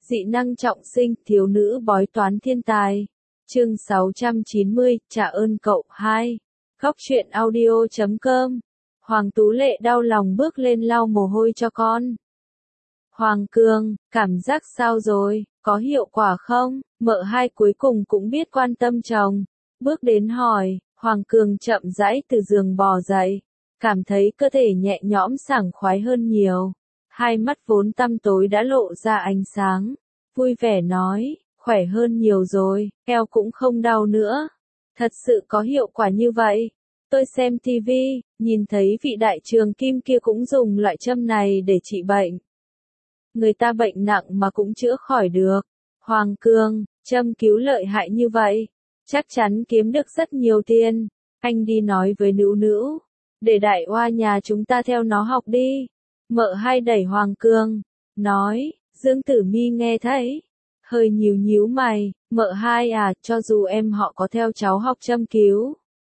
Dị năng trọng sinh, thiếu nữ bói toán thiên tài. Chương 690, trả ơn cậu 2. Góc truyện audio.com. Hoàng Tú Lệ đau lòng bước lên lau mồ hôi cho con. Hoàng Cường, cảm giác sao rồi, có hiệu quả không? Mợ hai cuối cùng cũng biết quan tâm chồng. Bước đến hỏi, Hoàng Cường chậm rãi từ giường bò dậy. Cảm thấy cơ thể nhẹ nhõm sảng khoái hơn nhiều. Hai mắt vốn tăm tối đã lộ ra ánh sáng. Vui vẻ nói, khỏe hơn nhiều rồi, eo cũng không đau nữa. Thật sự có hiệu quả như vậy. Tôi xem TV, nhìn thấy vị đại trường kim kia cũng dùng loại châm này để trị bệnh. Người ta bệnh nặng mà cũng chữa khỏi được. Hoàng Cường, châm cứu lợi hại như vậy, chắc chắn kiếm được rất nhiều tiền. Anh đi nói với Nữu Nữu, để đại oa nhà chúng ta theo nó học đi. Mợ hai đẩy Hoàng Cường, nói, Dương Tử Mi nghe thấy, hơi nhíu nhíu mày, mợ hai à, cho dù em họ có theo cháu học châm cứu,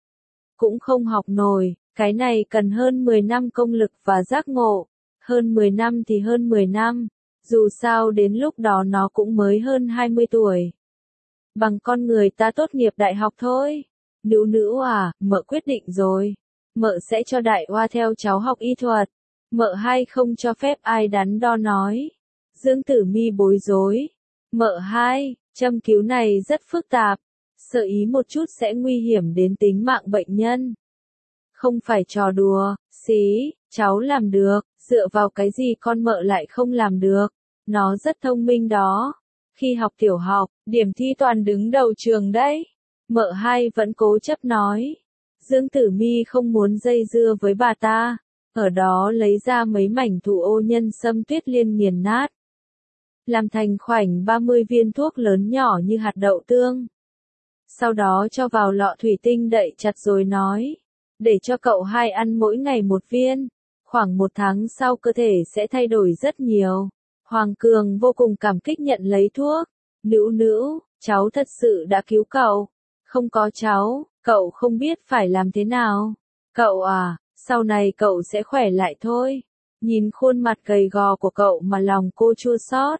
cũng không học nổi, cái này cần hơn 10 năm công lực và giác ngộ, hơn 10 năm thì hơn 10 năm, dù sao đến lúc đó nó cũng mới hơn 20 tuổi. Bằng con người ta tốt nghiệp đại học thôi. Nữu Nữu à, mợ quyết định rồi, mợ sẽ cho đại oa theo cháu học y thuật. Mợ hai không cho phép ai đắn đo nói. Dương Tử Mi bối rối. Mợ hai, châm cứu này rất phức tạp, sợ ý một chút sẽ nguy hiểm đến tính mạng bệnh nhân. Không phải trò đùa, xí, cháu làm được, dựa vào cái gì con mợ lại không làm được, nó rất thông minh đó. Khi học tiểu học, điểm thi toàn đứng đầu trường đấy. Mợ hai vẫn cố chấp nói. Dương Tử Mi không muốn dây dưa với bà ta. Ở đó lấy ra mấy mảnh thụ ô nhân sâm tuyết liên nghiền nát. Làm thành khoảnh 30 viên thuốc lớn nhỏ như hạt đậu tương. Sau đó cho vào lọ thủy tinh đậy chặt rồi nói. Để cho cậu hai ăn mỗi ngày một viên. Khoảng 1 tháng sau cơ thể sẽ thay đổi rất nhiều. Hoàng Cường vô cùng cảm kích nhận lấy thuốc. Nữu Nữu, cháu thật sự đã cứu cậu. Không có cháu, cậu không biết phải làm thế nào. Cậu à, sau này cậu sẽ khỏe lại thôi. Nhìn khuôn mặt gầy gò của cậu mà lòng cô chua xót.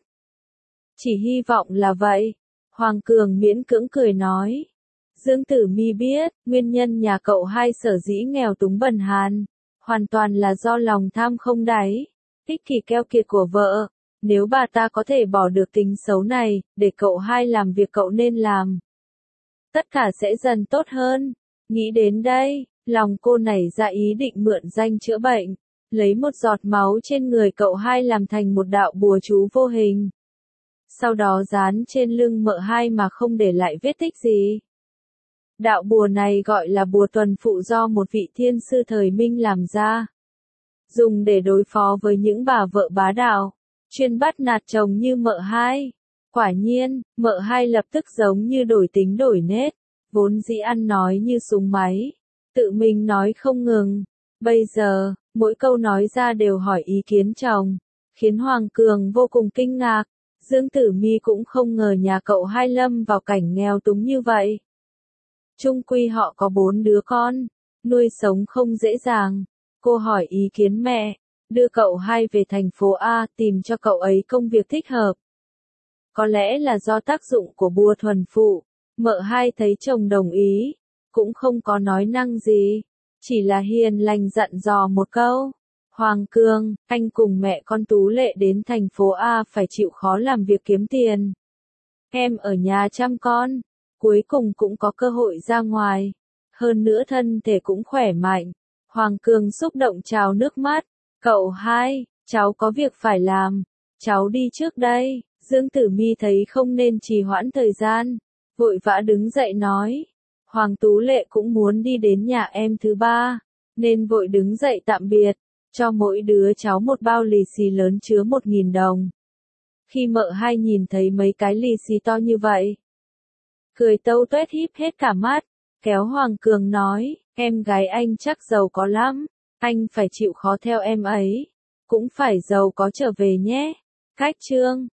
Chỉ hy vọng là vậy. Hoàng Cường miễn cưỡng cười nói. Dương Tử Mi biết, nguyên nhân nhà cậu hai sở dĩ nghèo túng bần hàn, hoàn toàn là do lòng tham không đáy, ích kỷ keo kiệt của vợ. Nếu bà ta có thể bỏ được tính xấu này, để cậu hai làm việc cậu nên làm, tất cả sẽ dần tốt hơn. Nghĩ đến đây, lòng cô nảy ra ý định mượn danh chữa bệnh, lấy một giọt máu trên người cậu hai làm thành một đạo bùa chú vô hình. Sau đó dán trên lưng mợ hai mà không để lại vết tích gì. Đạo bùa này gọi là bùa tuần phụ do một vị thiên sư thời Minh làm ra. Dùng để đối phó với những bà vợ bá đạo, chuyên bắt nạt chồng như mợ hai. Quả nhiên, mợ hai lập tức giống như đổi tính đổi nết, vốn dĩ ăn nói như súng máy, tự mình nói không ngừng. Bây giờ, mỗi câu nói ra đều hỏi ý kiến chồng, khiến Hoàng Cường vô cùng kinh ngạc. Dương Tử Mi cũng không ngờ nhà cậu hai lâm vào cảnh nghèo túng như vậy. Chung quy họ có 4 đứa con, nuôi sống không dễ dàng. Cô hỏi ý kiến mẹ, đưa cậu hai về thành phố A tìm cho cậu ấy công việc thích hợp. Có lẽ là do tác dụng của bùa thuần phụ, mợ hai thấy chồng đồng ý, cũng không có nói năng gì, chỉ là hiền lành dặn dò một câu. Hoàng Cường, anh cùng mẹ con Tú Lệ đến thành phố A phải chịu khó làm việc kiếm tiền. Em ở nhà chăm con, cuối cùng cũng có cơ hội ra ngoài. Hơn nữa thân thể cũng khỏe mạnh. Hoàng Cường xúc động trào nước mắt. Cậu hai, cháu có việc phải làm. Cháu đi trước đây. Dương Tử Mi thấy không nên trì hoãn thời gian, vội vã đứng dậy nói. Hoàng Tú Lệ cũng muốn đi đến nhà em thứ ba, nên vội đứng dậy tạm biệt, cho mỗi đứa cháu một bao lì xì lớn chứa 1.000 đồng. Khi mợ hai nhìn thấy mấy cái lì xì to như vậy, cười tâu tuét híp hết cả mắt, kéo Hoàng Cường nói, em gái anh chắc giàu có lắm, anh phải chịu khó theo em ấy, cũng phải giàu có trở về nhé. Cách chương